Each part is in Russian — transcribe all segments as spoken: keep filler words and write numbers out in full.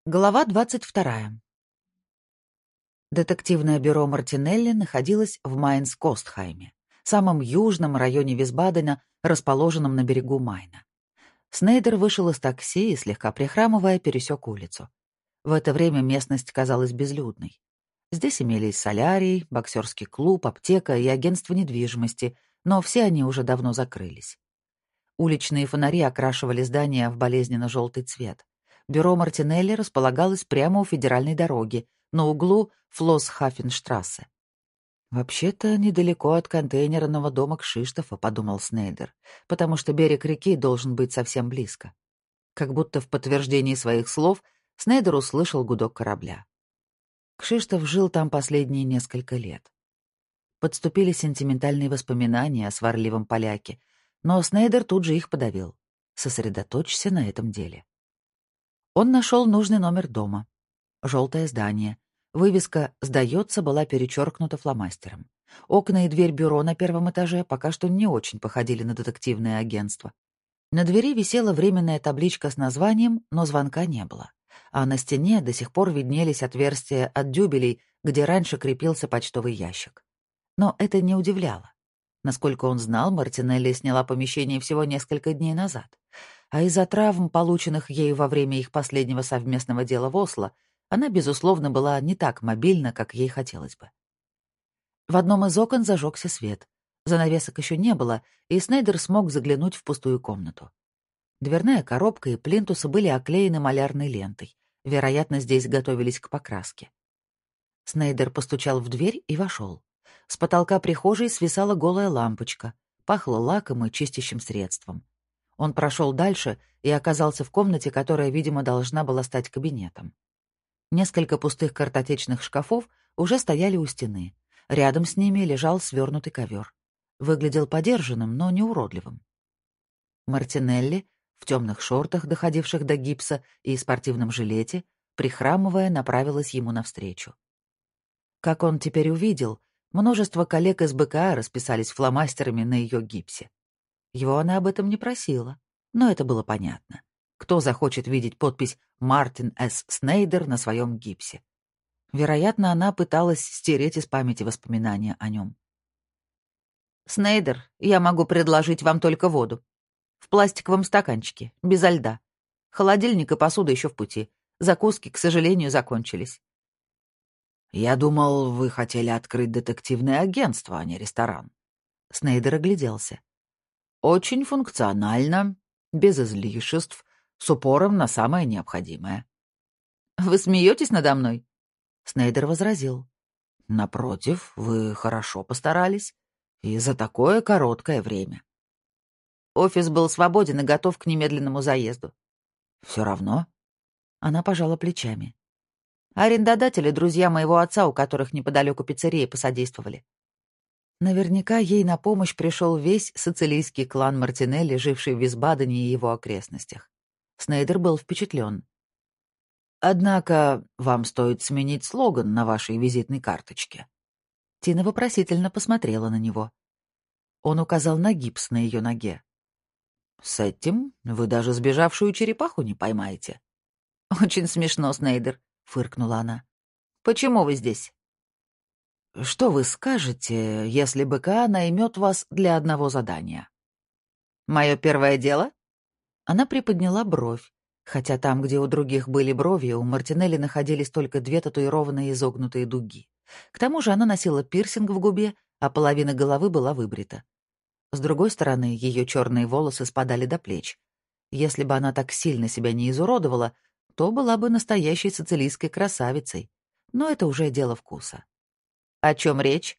Глава двадцать вторая. Детективное бюро Мартинелли находилось в Майнс-Костхайме, самом южном районе Висбадена, расположенном на берегу Майна. Снейдер вышел из такси и, слегка прихрамывая, пересек улицу. В это время местность казалась безлюдной. Здесь имелись солярий, боксерский клуб, аптека и агентство недвижимости, но все они уже давно закрылись. Уличные фонари окрашивали здания в болезненно-желтый цвет. Бюро Мартинелли располагалось прямо у федеральной дороги, на углу Флосс-Хафенштрассе. «Вообще-то недалеко от контейнерного дома Кшиштофа», — подумал Снейдер, потому что берег реки должен быть совсем близко. Как будто в подтверждении своих слов Снейдер услышал гудок корабля. Кшиштоф жил там последние несколько лет. Подступили сентиментальные воспоминания о сварливом поляке, но Снейдер тут же их подавил. Сосредоточься на этом деле. Он нашел нужный номер дома. Желтое здание. Вывеска «Сдается» была перечеркнута фломастером. Окна и дверь бюро на первом этаже пока что не очень походили на детективное агентство. На двери висела временная табличка с названием, но звонка не было. А на стене до сих пор виднелись отверстия от дюбелей, где раньше крепился почтовый ящик. Но это не удивляло. Насколько он знал, Мартинелли сняла помещение всего несколько дней назад. А из-за травм, полученных ею во время их последнего совместного дела в Осло, она, безусловно, была не так мобильна, как ей хотелось бы. В одном из окон зажегся свет. Занавесок еще не было, и Снейдер смог заглянуть в пустую комнату. Дверная коробка и плинтусы были оклеены малярной лентой. Вероятно, здесь готовились к покраске. Снейдер постучал в дверь и вошел. С потолка прихожей свисала голая лампочка, пахло лаком и чистящим средством. Он прошел дальше и оказался в комнате, которая, видимо, должна была стать кабинетом. Несколько пустых картотечных шкафов уже стояли у стены. Рядом с ними лежал свернутый ковер. Выглядел подержанным, но не уродливым. Мартинелли, в темных шортах, доходивших до гипса, и спортивном жилете, прихрамывая, направилась ему навстречу. Как он теперь увидел, множество коллег из БКА расписались фломастерами на ее гипсе. Его она об этом не просила, но это было понятно. Кто захочет видеть подпись «Мартин С. Снейдер» на своем гипсе? Вероятно, она пыталась стереть из памяти воспоминания о нем. «Снейдер, я могу предложить вам только воду. В пластиковом стаканчике, безо льда. Холодильник и посуда еще в пути. Закуски, к сожалению, закончились». «Я думал, вы хотели открыть детективное агентство, а не ресторан». Снейдер огляделся. «Очень функционально, без излишеств, с упором на самое необходимое». «Вы смеетесь надо мной?» Снейдер возразил. «Напротив, вы хорошо постарались. И за такое короткое время». Офис был свободен и готов к немедленному заезду. «Все равно?» Она пожала плечами. Арендодатели — друзья моего отца, у которых неподалеку пиццерии посодействовали. Наверняка ей на помощь пришел весь сицилийский клан Мартинелли, живший в Висбадене и его окрестностях. Снейдер был впечатлен. «Однако вам стоит сменить слоган на вашей визитной карточке». Тина вопросительно посмотрела на него. Он указал на гипс на ее ноге. «С этим вы даже сбежавшую черепаху не поймаете». «Очень смешно, Снейдер», — фыркнула она. «Почему вы здесь?» «Что вы скажете, если БКА наймет вас для одного задания?» «Мое первое дело?» Она приподняла бровь, хотя там, где у других были брови, у Мартинелли находились только две татуированные изогнутые дуги. К тому же она носила пирсинг в губе, а половина головы была выбрита. С другой стороны, ее черные волосы спадали до плеч. Если бы она так сильно себя не изуродовала, то была бы настоящей сицилийской красавицей. Но это уже дело вкуса. О чем речь?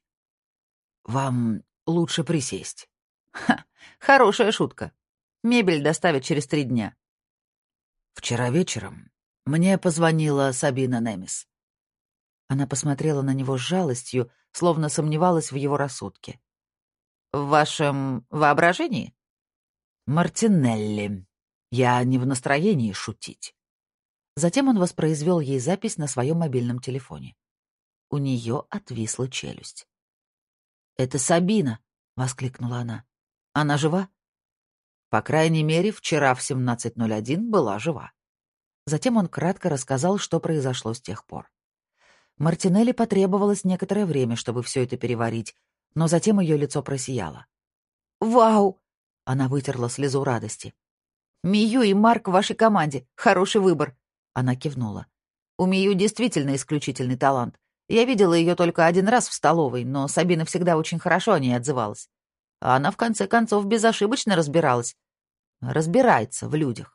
«Вам лучше присесть». Ха, хорошая шутка. Мебель доставят через три дня. «Вчера вечером мне позвонила Сабина Немис». Она посмотрела на него с жалостью, словно сомневалась в его рассудке. «В вашем воображении?» «Мартинелли, я не в настроении шутить». Затем он воспроизвел ей запись на своем мобильном телефоне. У нее отвисла челюсть. «Это Сабина!» — воскликнула она. «Она жива?» По крайней мере, вчера в семнадцать ноль один была жива. Затем он кратко рассказал, что произошло с тех пор. Мартинелли потребовалось некоторое время, чтобы все это переварить, но затем ее лицо просияло. «Вау!» — она вытерла слезу радости. «Мию и Марк в вашей команде. Хороший выбор!» Она кивнула. «У Мию действительно исключительный талант. Я видела ее только один раз в столовой, но Сабина всегда очень хорошо о ней отзывалась. А она, в конце концов, безошибочно разбиралась. Разбирается в людях».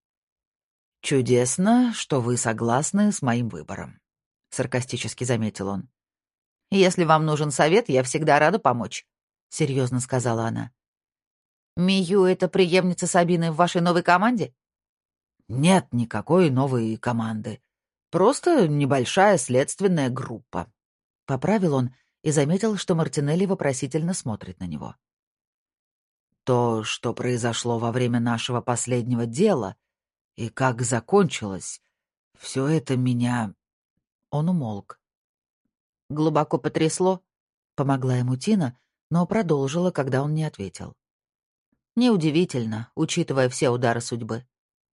«Чудесно, что вы согласны с моим выбором», — саркастически заметил он. «Если вам нужен совет, я всегда рада помочь», — серьезно сказала она. «Мию — это преемница Сабины в вашей новой команде?» «Нет никакой новой команды. Просто небольшая следственная группа», — поправил он и заметил, что Мартинелли вопросительно смотрит на него. «То, что произошло во время нашего последнего дела и как закончилось, все это меня...» Он умолк. «Глубоко потрясло?» — помогла ему Тина, но продолжила, когда он не ответил. «Неудивительно, учитывая все удары судьбы».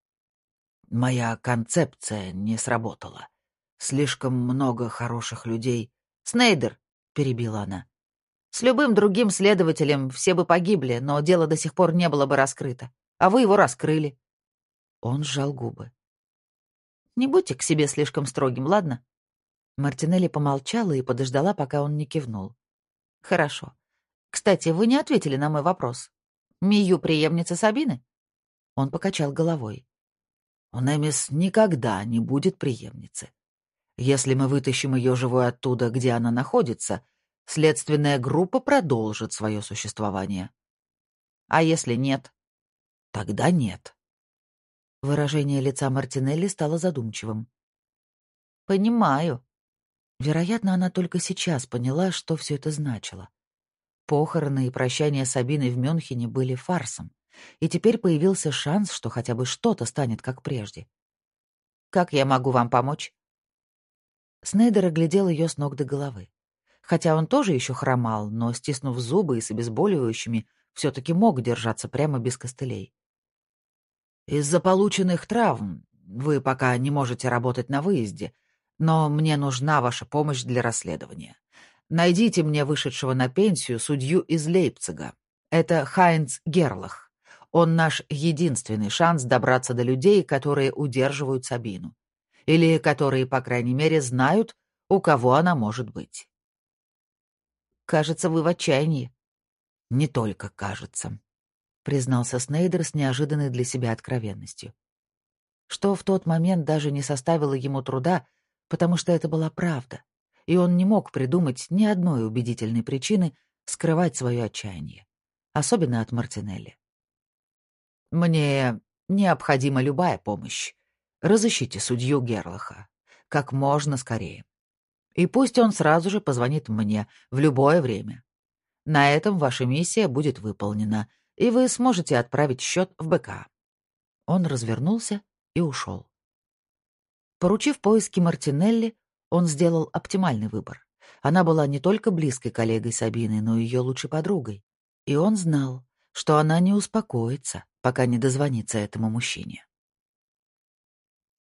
«Моя концепция не сработала. Слишком много хороших людей...» «Снейдер», — перебила она. «С любым другим следователем все бы погибли, но дело до сих пор не было бы раскрыто. А вы его раскрыли». Он сжал губы. «Не будьте к себе слишком строгим, ладно?» Мартинелли помолчала и подождала, пока он не кивнул. «Хорошо. Кстати, вы не ответили на мой вопрос. Мию преемница Сабины?» Он покачал головой. «У Немис никогда не будет преемницы. Если мы вытащим ее живой оттуда, где она находится, следственная группа продолжит свое существование. А если нет?» Тогда нет». Выражение лица Мартинелли стало задумчивым. «Понимаю». Вероятно, она только сейчас поняла, что все это значило. Похороны и прощание с Сабиной в Мюнхене были фарсом, и теперь появился шанс, что хотя бы что-то станет как прежде. «Как я могу вам помочь?» Снейдер оглядел ее с ног до головы. Хотя он тоже еще хромал, но, стиснув зубы и с обезболивающими, все-таки мог держаться прямо без костылей. «Из-за полученных травм вы пока не можете работать на выезде, но мне нужна ваша помощь для расследования. Найдите мне вышедшего на пенсию судью из Лейпцига. Это Хайнц Герлах. Он наш единственный шанс добраться до людей, которые удерживают Сабину. Или которые, по крайней мере, знают, у кого она может быть». «Кажется, вы в отчаянии». «Не только кажется», — признался Снейдер с неожиданной для себя откровенностью. Что в тот момент даже не составило ему труда, потому что это была правда, и он не мог придумать ни одной убедительной причины скрывать свое отчаяние, особенно от Мартинелли. «Мне необходима любая помощь. Разыщите судью Герлаха. Как можно скорее. И пусть он сразу же позвонит мне в любое время. На этом ваша миссия будет выполнена, и вы сможете отправить счет в БК». Он развернулся и ушел. Поручив поиски Мартинелли, он сделал оптимальный выбор. Она была не только близкой коллегой Сабины, но и ее лучшей подругой. И он знал, что она не успокоится, пока не дозвонится этому мужчине.